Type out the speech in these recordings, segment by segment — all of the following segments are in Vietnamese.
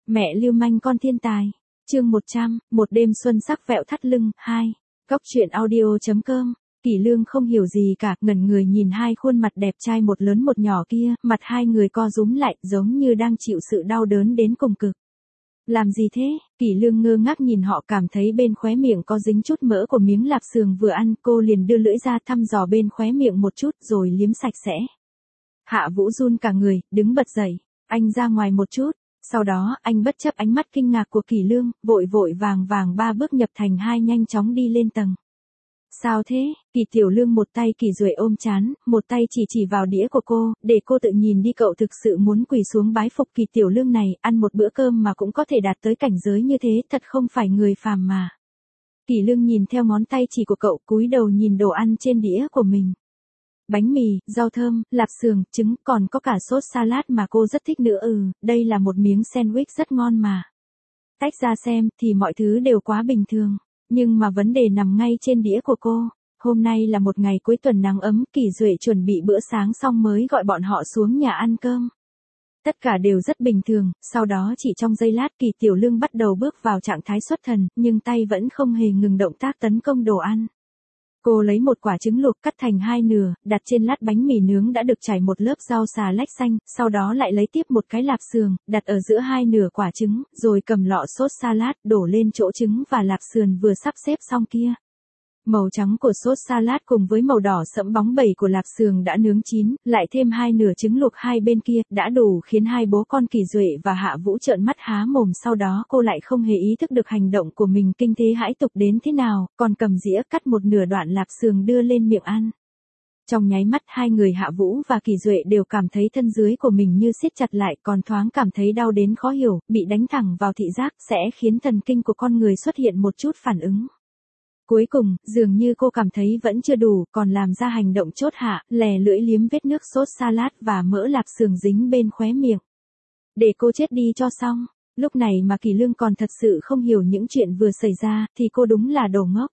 Mẹ lưu manh con thiên tài. Chương 100, một đêm xuân sắc vẹo thắt lưng, 2. Góc truyện audio.com. Kỷ Lương không hiểu gì cả, ngẩn người nhìn hai khuôn mặt đẹp trai một lớn một nhỏ kia, mặt hai người co rúm lại, giống như đang chịu sự đau đớn đến cùng cực. Làm gì thế? Kỷ Lương ngơ ngác nhìn họ, cảm thấy bên khóe miệng có dính chút mỡ của miếng lạp xưởng vừa ăn, cô liền đưa lưỡi ra thăm dò bên khóe miệng một chút rồi liếm sạch sẽ. Hạ Vũ run cả người, đứng bật dậy, anh ra ngoài một chút. Sau đó, anh bất chấp ánh mắt kinh ngạc của Kỷ Lương, vội vội vàng vàng 3 bước nhập thành 2 nhanh chóng đi lên tầng. Sao thế? Kỷ Tiểu Lương một tay Kỷ Duệ ôm trán, một tay chỉ vào đĩa của cô, để cô tự nhìn đi. Cậu thực sự muốn quỳ xuống bái phục Kỷ Tiểu Lương này, ăn một bữa cơm mà cũng có thể đạt tới cảnh giới như thế, thật không phải người phàm mà. Kỷ Lương nhìn theo ngón tay chỉ của cậu, cúi đầu nhìn đồ ăn trên đĩa của mình. Bánh mì, rau thơm, lạp xưởng, trứng, còn có cả sốt salad mà cô rất thích nữa. Đây là một miếng sandwich rất ngon mà. Tách ra xem thì mọi thứ đều quá bình thường, nhưng mà vấn đề nằm ngay trên đĩa của cô. Hôm nay là một ngày cuối tuần nắng ấm, Kỷ Duệ chuẩn bị bữa sáng xong mới gọi bọn họ xuống nhà ăn cơm. Tất cả đều rất bình thường, sau đó chỉ trong giây lát Kỷ Tiểu Lương bắt đầu bước vào trạng thái xuất thần, nhưng tay vẫn không hề ngừng động tác tấn công đồ ăn. Cô lấy một quả trứng luộc cắt thành 2 nửa, đặt trên lát bánh mì nướng đã được trải một lớp rau xà lách xanh, sau đó lại lấy tiếp một cái lạp xưởng, đặt ở giữa 2 nửa quả trứng, rồi cầm lọ sốt salad đổ lên chỗ trứng và lạp xưởng vừa sắp xếp xong kia. Màu trắng của sốt salad cùng với màu đỏ sẫm bóng bẩy của lạp xưởng đã nướng chín, lại thêm 2 nửa trứng luộc hai bên kia, đã đủ khiến hai bố con Kỷ Duệ và Hạ Vũ trợn mắt há mồm. Sau đó cô lại không hề ý thức được hành động của mình kinh thế hãi tục đến thế nào, còn cầm dĩa cắt một nửa đoạn lạp xưởng đưa lên miệng ăn. Trong nháy mắt hai người Hạ Vũ và Kỷ Duệ đều cảm thấy thân dưới của mình như siết chặt lại, còn thoáng cảm thấy đau đến khó hiểu, bị đánh thẳng vào thị giác sẽ khiến thần kinh của con người xuất hiện một chút phản ứng. Cuối cùng, dường như cô cảm thấy vẫn chưa đủ, còn làm ra hành động chốt hạ, lè lưỡi liếm vết nước sốt salad và mỡ lạp xưởng dính bên khóe miệng. Để cô chết đi cho xong. Lúc này mà Kỷ Lương còn thật sự không hiểu những chuyện vừa xảy ra, thì cô đúng là đồ ngốc.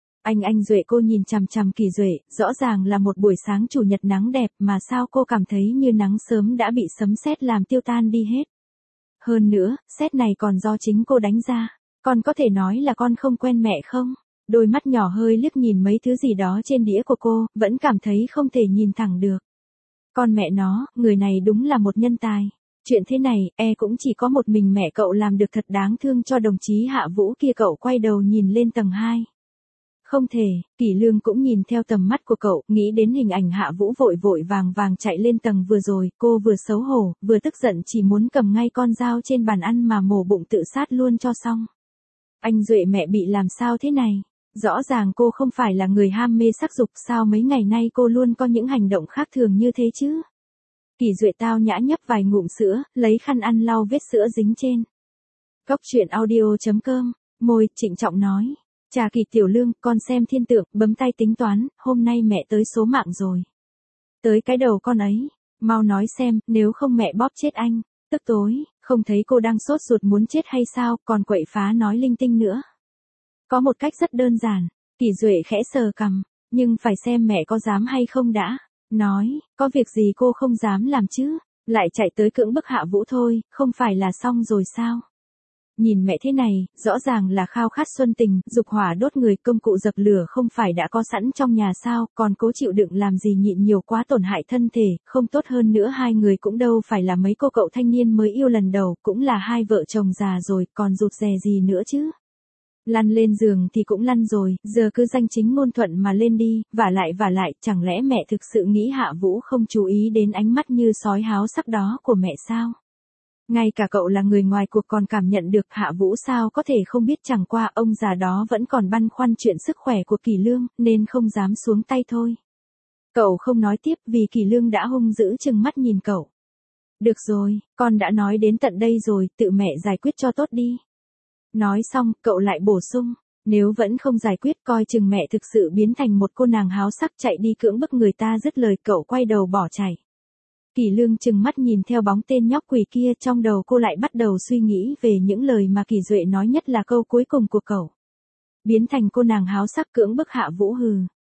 Anh Duệ, cô nhìn chằm chằm Kỷ Duệ, rõ ràng là một buổi sáng chủ nhật nắng đẹp mà sao cô cảm thấy như nắng sớm đã bị sấm sét làm tiêu tan đi hết. Hơn nữa, sét này còn do chính cô đánh ra. Con có thể nói là con không quen mẹ không? Đôi mắt nhỏ hơi liếc nhìn mấy thứ gì đó trên đĩa của cô, vẫn cảm thấy không thể nhìn thẳng được. Con mẹ nó, người này đúng là một nhân tài. Chuyện thế này, cũng chỉ có một mình mẹ cậu làm được, thật đáng thương cho đồng chí Hạ Vũ kia. Cậu quay đầu nhìn lên tầng 2. Không thể, Kỷ Lương cũng nhìn theo tầm mắt của cậu, nghĩ đến hình ảnh Hạ Vũ vội vội vàng vàng chạy lên tầng vừa rồi, cô vừa xấu hổ, vừa tức giận, chỉ muốn cầm ngay con dao trên bàn ăn mà mổ bụng tự sát luôn cho xong. Anh Duệ, mẹ bị làm sao thế này? Rõ ràng cô không phải là người ham mê sắc dục, sao mấy ngày nay cô luôn có những hành động khác thường như thế chứ? Kỷ Duệ tao nhã nhấp vài ngụm sữa, lấy khăn ăn lau vết sữa dính trên. Góc truyện audio.com, môi, trịnh trọng nói. Chà Kỷ Tiểu Lương, con xem thiên tượng, bấm tay tính toán, hôm nay mẹ tới số mạng rồi. Tới cái đầu con ấy, mau nói xem, nếu không mẹ bóp chết anh. Tức tối, không thấy cô đang sốt ruột muốn chết hay sao, còn quậy phá nói linh tinh nữa. Có một cách rất đơn giản. Kỷ Duệ khẽ sờ cằm, nhưng phải xem mẹ có dám hay không đã. Nói, có việc gì cô không dám làm chứ, lại chạy tới cưỡng bức Hạ Vũ thôi, không phải là xong rồi sao? Nhìn mẹ thế này, rõ ràng là khao khát xuân tình, dục hỏa đốt người, công cụ dập lửa không phải đã có sẵn trong nhà sao, còn cố chịu đựng làm gì, nhịn nhiều quá tổn hại thân thể, không tốt. Hơn nữa hai người cũng đâu phải là mấy cô cậu thanh niên mới yêu lần đầu, cũng là hai vợ chồng già rồi, còn rụt rè gì nữa chứ. Lăn lên giường thì cũng lăn rồi, giờ cứ danh chính ngôn thuận mà lên đi, vả lại, chẳng lẽ mẹ thực sự nghĩ Hạ Vũ không chú ý đến ánh mắt như sói háo sắc đó của mẹ sao? Ngay cả cậu là người ngoài cuộc còn cảm nhận được, Hạ Vũ sao có thể không biết, chẳng qua ông già đó vẫn còn băn khoăn chuyện sức khỏe của Kỷ Lương, nên không dám xuống tay thôi. Cậu không nói tiếp vì Kỷ Lương đã hung dữ trừng mắt nhìn cậu. Được rồi, con đã nói đến tận đây rồi, tự mẹ giải quyết cho tốt đi. Nói xong, cậu lại bổ sung, nếu vẫn không giải quyết coi chừng mẹ thực sự biến thành một cô nàng háo sắc chạy đi cưỡng bức người ta. Dứt lời cậu quay đầu bỏ chạy. Kỷ Lương trừng mắt nhìn theo bóng tên nhóc quỷ kia, trong đầu cô lại bắt đầu suy nghĩ về những lời mà Kỷ Duệ nói, nhất là câu cuối cùng của cậu. Biến thành cô nàng háo sắc cưỡng bức Hạ Vũ.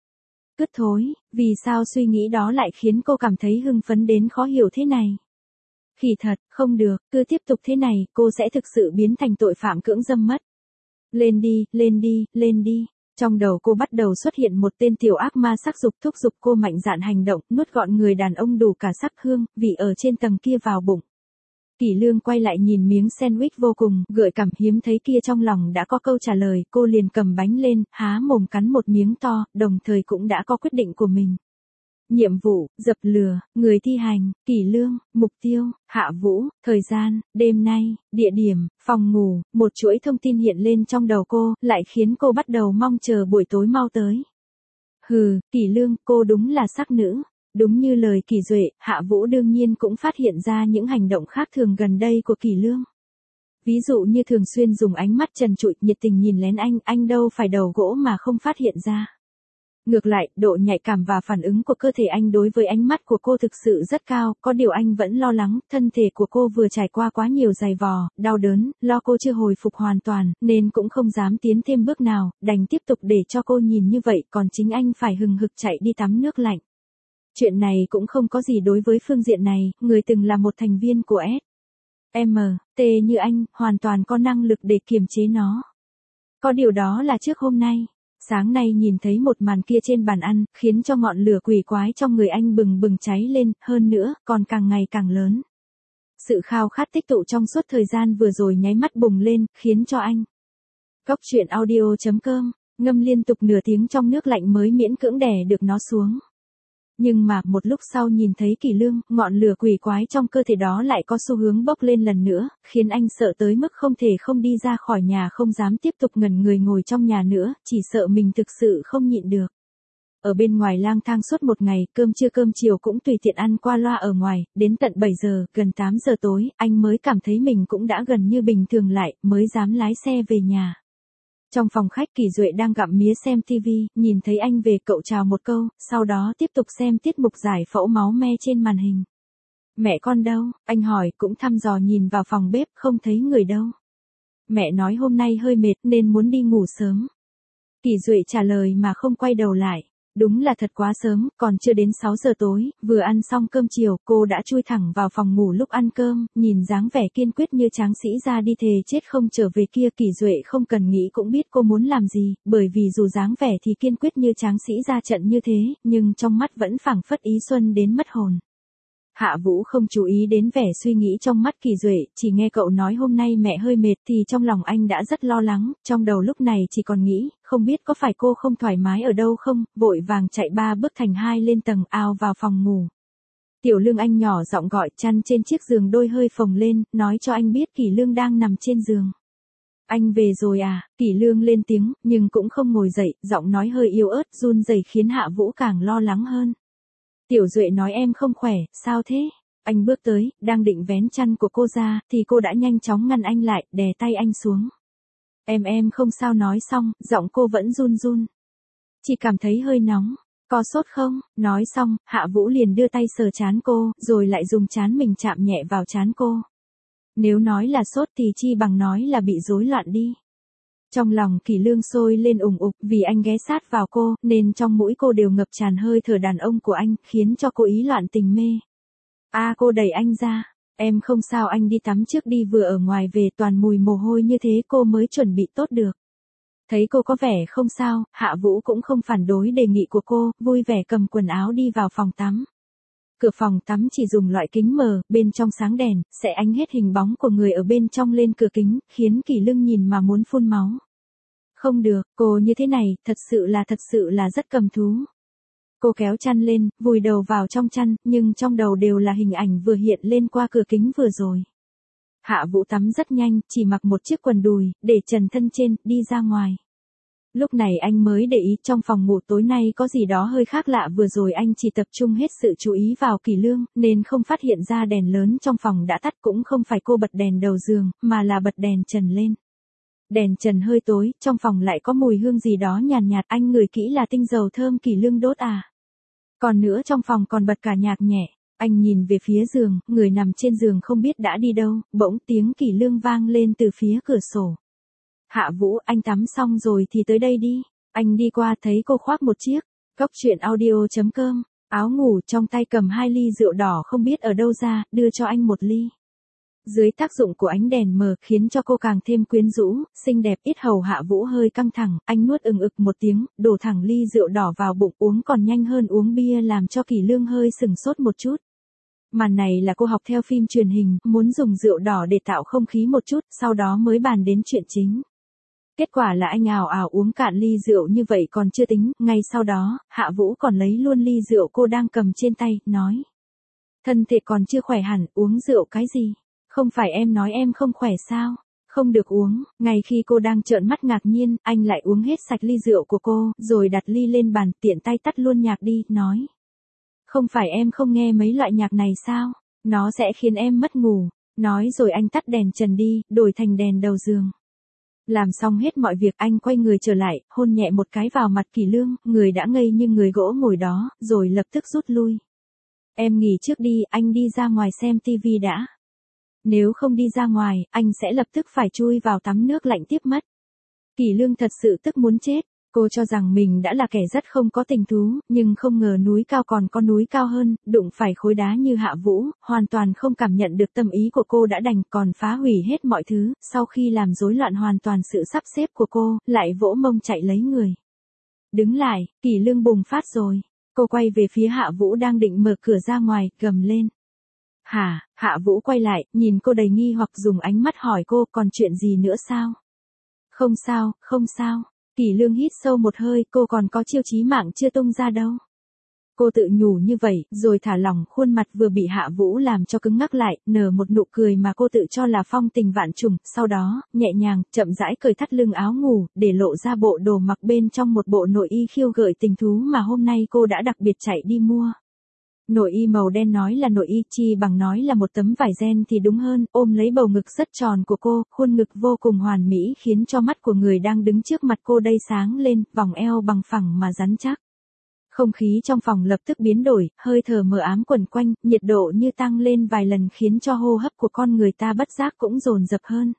Cứt thối, vì sao suy nghĩ đó lại khiến cô cảm thấy hưng phấn đến khó hiểu thế này? Khỉ thật, không được, cứ tiếp tục thế này, cô sẽ thực sự biến thành tội phạm cưỡng dâm mất. Lên đi, lên đi, lên đi. Trong đầu cô bắt đầu xuất hiện một tên tiểu ác ma sắc dục thúc giục cô mạnh dạn hành động, nuốt gọn người đàn ông đủ cả sắc hương, vị ở trên tầng kia vào bụng. Kỷ Lương quay lại nhìn miếng sandwich vô cùng, gợi cảm hiếm thấy kia trong lòng đã có câu trả lời, cô liền cầm bánh lên, há mồm cắn một miếng to, đồng thời cũng đã có quyết định của mình. Nhiệm vụ, dập lửa, người thi hành, Kỷ Lương, mục tiêu, Hạ Vũ, thời gian, đêm nay, địa điểm, phòng ngủ, một chuỗi thông tin hiện lên trong đầu cô, lại khiến cô bắt đầu mong chờ buổi tối mau tới. Hừ, Kỷ Lương, cô đúng là sắc nữ. Đúng như lời Kỷ Duệ, Hạ Vũ đương nhiên cũng phát hiện ra những hành động khác thường gần đây của Kỷ Lương. Ví dụ như thường xuyên dùng ánh mắt trần trụi nhiệt tình nhìn lén anh đâu phải đầu gỗ mà không phát hiện ra. Ngược lại, độ nhạy cảm và phản ứng của cơ thể anh đối với ánh mắt của cô thực sự rất cao, có điều anh vẫn lo lắng, thân thể của cô vừa trải qua quá nhiều giày vò, đau đớn, lo cô chưa hồi phục hoàn toàn, nên cũng không dám tiến thêm bước nào, đành tiếp tục để cho cô nhìn như vậy, còn chính anh phải hừng hực chạy đi tắm nước lạnh. Chuyện này cũng không có gì đối với phương diện này, người từng là một thành viên của S.M.T như anh, hoàn toàn có năng lực để kiềm chế nó. Có điều đó là trước hôm nay. Sáng nay nhìn thấy một màn kia trên bàn ăn, khiến cho ngọn lửa quỷ quái trong người anh bừng bừng cháy lên, hơn nữa, còn càng ngày càng lớn. Sự khao khát tích tụ trong suốt thời gian vừa rồi nháy mắt bùng lên, khiến cho anh. Góc truyện audio.com, ngâm liên tục nửa tiếng trong nước lạnh mới miễn cưỡng đè được nó xuống. Nhưng mà một lúc sau nhìn thấy Kỷ Lương, ngọn lửa quỷ quái trong cơ thể đó lại có xu hướng bốc lên lần nữa, khiến anh sợ tới mức không thể không đi ra khỏi nhà, không dám tiếp tục ngẩn người ngồi trong nhà nữa, chỉ sợ mình thực sự không nhịn được. Ở bên ngoài lang thang suốt một ngày, cơm trưa cơm chiều cũng tùy tiện ăn qua loa ở ngoài, đến tận 7 giờ, gần 8 giờ tối, anh mới cảm thấy mình cũng đã gần như bình thường lại, mới dám lái xe về nhà. Trong phòng khách Kỷ Duệ đang gặm mía xem TV, nhìn thấy anh về cậu chào một câu, sau đó tiếp tục xem tiết mục giải phẫu máu me trên màn hình. Mẹ con đâu? Anh hỏi, cũng thăm dò nhìn vào phòng bếp, không thấy người đâu. Mẹ nói hôm nay hơi mệt nên muốn đi ngủ sớm. Kỷ Duệ trả lời mà không quay đầu lại. Đúng là thật quá sớm, còn chưa đến 6 giờ tối, vừa ăn xong cơm chiều, cô đã chui thẳng vào phòng ngủ lúc ăn cơm, nhìn dáng vẻ kiên quyết như tráng sĩ ra đi thề chết không trở về kia, Kỷ Duệ không cần nghĩ cũng biết cô muốn làm gì, bởi vì dù dáng vẻ thì kiên quyết như tráng sĩ ra trận như thế, nhưng trong mắt vẫn phảng phất ý xuân đến mất hồn. Hạ Vũ không chú ý đến vẻ suy nghĩ trong mắt Kỷ Duệ, chỉ nghe cậu nói hôm nay mẹ hơi mệt thì trong lòng anh đã rất lo lắng, trong đầu lúc này chỉ còn nghĩ, không biết có phải cô không thoải mái ở đâu không, vội vàng chạy 3 bước thành 2 lên tầng ao vào phòng ngủ. Tiểu Lương anh nhỏ giọng gọi, chăn trên chiếc giường đôi hơi phồng lên, nói cho anh biết Kỷ Lương đang nằm trên giường. Anh về rồi à? Kỷ Lương lên tiếng, nhưng cũng không ngồi dậy, giọng nói hơi yếu ớt, run rẩy khiến Hạ Vũ càng lo lắng hơn. Tiểu Duệ nói em không khỏe, sao thế? Anh bước tới, đang định vén chăn của cô ra, thì cô đã nhanh chóng ngăn anh lại, đè tay anh xuống. Em không sao nói xong, giọng cô vẫn run run. Chỉ cảm thấy hơi nóng, có sốt không? Nói xong, Hạ Vũ liền đưa tay sờ trán cô, rồi lại dùng trán mình chạm nhẹ vào trán cô. Nếu nói là sốt thì chi bằng nói là bị rối loạn đi. Trong lòng Kỷ Lương sôi lên ủng ục, vì anh ghé sát vào cô, nên trong mũi cô đều ngập tràn hơi thở đàn ông của anh, khiến cho cô ý loạn tình mê. Cô đẩy anh ra. Em không sao, anh đi tắm trước đi, vừa ở ngoài về toàn mùi mồ hôi như thế cô mới chuẩn bị tốt được. Thấy cô có vẻ không sao, Hạ Vũ cũng không phản đối đề nghị của cô, vui vẻ cầm quần áo đi vào phòng tắm. Cửa phòng tắm chỉ dùng loại kính mờ, bên trong sáng đèn, sẽ ánh hết hình bóng của người ở bên trong lên cửa kính, khiến Kỷ Lương nhìn mà muốn phun máu. Không được, cô như thế này, thật sự là rất cầm thú. Cô kéo chăn lên, vùi đầu vào trong chăn, nhưng trong đầu đều là hình ảnh vừa hiện lên qua cửa kính vừa rồi. Hạ Vũ tắm rất nhanh, chỉ mặc một chiếc quần đùi, để trần thân trên, đi ra ngoài. Lúc này anh mới để ý trong phòng ngủ tối nay có gì đó hơi khác lạ, vừa rồi anh chỉ tập trung hết sự chú ý vào Kỷ Lương, nên không phát hiện ra đèn lớn trong phòng đã tắt, cũng không phải cô bật đèn đầu giường, mà là bật đèn trần lên. Đèn trần hơi tối, trong phòng lại có mùi hương gì đó nhàn nhạt, anh ngửi kỹ là tinh dầu thơm Kỷ Lương đốt à. Còn nữa trong phòng còn bật cả nhạc nhẹ, anh nhìn về phía giường, người nằm trên giường không biết đã đi đâu, bỗng tiếng Kỷ Lương vang lên từ phía cửa sổ. Hạ Vũ, anh tắm xong rồi thì tới đây đi. Anh đi qua thấy cô khoác một chiếc. Góc truyện audio.com áo ngủ trong tay cầm 2 ly rượu đỏ không biết ở đâu ra, đưa cho anh 1 ly. Dưới tác dụng của ánh đèn mờ khiến cho cô càng thêm quyến rũ, xinh đẹp. Yết hầu Hạ Vũ hơi căng thẳng, anh nuốt ực một tiếng, đổ thẳng ly rượu đỏ vào bụng, uống còn nhanh hơn uống bia làm cho Kỷ Lương hơi sừng sốt một chút. Màn này là cô học theo phim truyền hình, muốn dùng rượu đỏ để tạo không khí một chút, sau đó mới bàn đến chuyện chính. Kết quả là anh ào ào uống cạn ly rượu như vậy còn chưa tính, ngay sau đó, Hạ Vũ còn lấy luôn ly rượu cô đang cầm trên tay, nói. Thân thể còn chưa khỏe hẳn, uống rượu cái gì? Không phải em nói em không khỏe sao? Không được uống. Ngay khi cô đang trợn mắt ngạc nhiên, anh lại uống hết sạch ly rượu của cô, rồi đặt ly lên bàn, tiện tay tắt luôn nhạc đi, nói. Không phải em không nghe mấy loại nhạc này sao? Nó sẽ khiến em mất ngủ. Nói rồi anh tắt đèn trần đi, đổi thành đèn đầu giường. Làm xong hết mọi việc anh quay người trở lại, hôn nhẹ một cái vào mặt Kỷ Lương, người đã ngây như người gỗ ngồi đó, rồi lập tức rút lui. Em nghỉ trước đi, anh đi ra ngoài xem tivi đã. Nếu không đi ra ngoài, anh sẽ lập tức phải chui vào tắm nước lạnh tiếp mất. Kỷ Lương thật sự tức muốn chết. Cô cho rằng mình đã là kẻ rất không có tình thú, nhưng không ngờ núi cao còn có núi cao hơn, đụng phải khối đá như Hạ Vũ, hoàn toàn không cảm nhận được tâm ý của cô đã đành, còn phá hủy hết mọi thứ, sau khi làm rối loạn hoàn toàn sự sắp xếp của cô, lại vỗ mông chạy lấy người. Đứng lại, Kỷ Lương bùng phát rồi. Cô quay về phía Hạ Vũ đang định mở cửa ra ngoài, gầm lên. Hả? Hạ Vũ quay lại, nhìn cô đầy nghi hoặc dùng ánh mắt hỏi cô còn chuyện gì nữa sao? Không sao, không sao. Kỷ Lương hít sâu một hơi, cô còn có chiêu chí mạng chưa tung ra đâu. Cô tự nhủ như vậy, rồi thả lỏng khuôn mặt vừa bị Hạ Vũ làm cho cứng ngắc lại, nở một nụ cười mà cô tự cho là phong tình vạn trùng, sau đó, nhẹ nhàng, chậm rãi cởi thắt lưng áo ngủ, để lộ ra bộ đồ mặc bên trong một bộ nội y khiêu gợi tình thú mà hôm nay cô đã đặc biệt chạy đi mua. Nội y màu đen nói là nội y, chi bằng nói là một tấm vải ren thì đúng hơn, ôm lấy bầu ngực rất tròn của cô, khuôn ngực vô cùng hoàn mỹ khiến cho mắt của người đang đứng trước mặt cô đây sáng lên, vòng eo bằng phẳng mà rắn chắc. Không khí trong phòng lập tức biến đổi, hơi thở mờ ám quẩn quanh, nhiệt độ như tăng lên vài lần khiến cho hô hấp của con người ta bất giác cũng dồn dập hơn.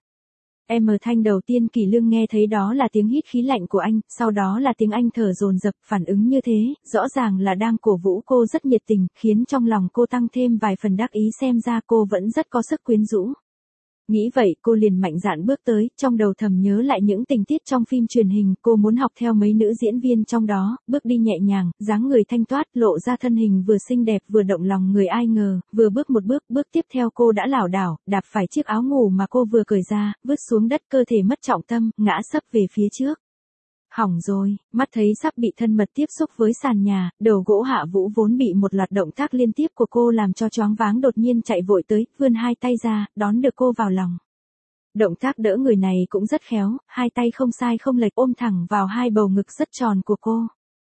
Thanh đầu tiên Kỷ Lương nghe thấy đó là tiếng hít khí lạnh của anh, sau đó là tiếng anh thở dồn dập, phản ứng như thế, rõ ràng là đang cổ vũ cô rất nhiệt tình, khiến trong lòng cô tăng thêm vài phần đắc ý xem ra cô vẫn rất có sức quyến rũ. Nghĩ vậy cô liền mạnh dạn bước tới, trong đầu thầm nhớ lại những tình tiết trong phim truyền hình, cô muốn học theo mấy nữ diễn viên trong đó, bước đi nhẹ nhàng, dáng người thanh toát, lộ ra thân hình vừa xinh đẹp vừa động lòng người ai ngờ, vừa bước một bước tiếp theo cô đã lảo đảo, đạp phải chiếc áo ngủ mà cô vừa cởi ra, vứt xuống đất cơ thể mất trọng tâm, ngã sấp về phía trước. Hỏng rồi, mắt thấy sắp bị thân mật tiếp xúc với sàn nhà, đầu gỗ Hạ Vũ vốn bị một loạt động tác liên tiếp của cô làm cho choáng váng đột nhiên chạy vội tới, vươn hai tay ra, đón được cô vào lòng. Động tác đỡ người này cũng rất khéo, hai tay không sai không lệch ôm thẳng vào hai bầu ngực rất tròn của cô.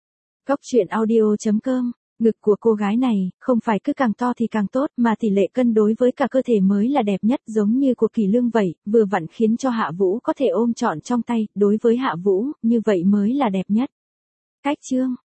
Goctruyện.audio.com. Ngực của cô gái này, không phải cứ càng to thì càng tốt, mà tỷ lệ cân đối với cả cơ thể mới là đẹp nhất, giống như của Kỷ Lương vậy, vừa vặn khiến cho Hạ Vũ có thể ôm trọn trong tay, đối với Hạ Vũ, như vậy mới là đẹp nhất. Cách chương